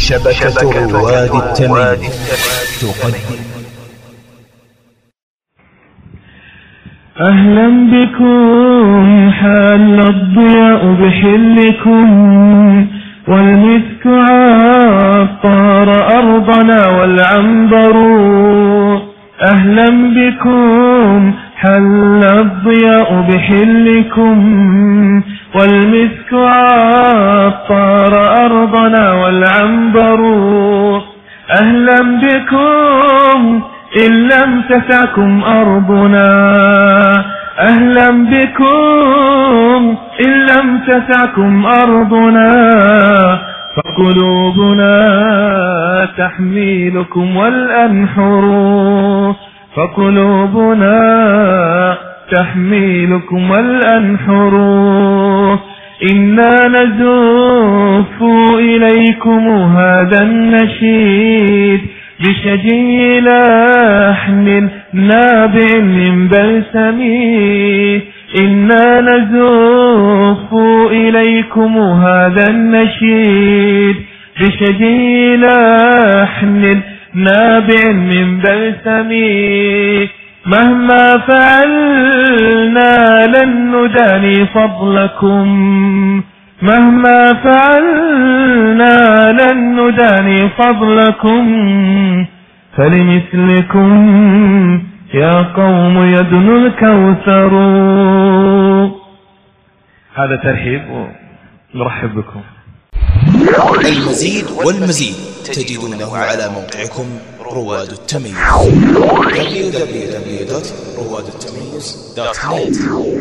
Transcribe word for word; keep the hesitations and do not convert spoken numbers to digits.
شبكة رواد التمييز تقدم. أهلا بكم حل الضياء بحلكم، والمسك عطر أرضنا والعنبر. أهلا بكم حل الضياء بحلكم، والمسك عطر أرضنا والعنبر. أهلا بكم إن لم تسعكم أرضنا، أهلا بكم إن لم تسعكم أرضنا، فقلوبنا تحميلكم والأنحر، فقلوبنا تحميلكم والأنحر. إنا نزف إليكم هذا النشيد بشجي لحن نابع من بلسم. إنا نزف إليكم هذا النشيد بشجي لحن نابع من بلسم. مهما فعلنا لن نداني فضلكم، مهما فعلنا لن نداني فضلكم، فلمثلكم يا قوم يدنو الكوثر. هذا ترحيب ونرحب بكم. المزيد والمزيد تجدونه على موقعكم رواد التمييز دبليو دبليو دبليو دوت رواد التمييز دوت نت.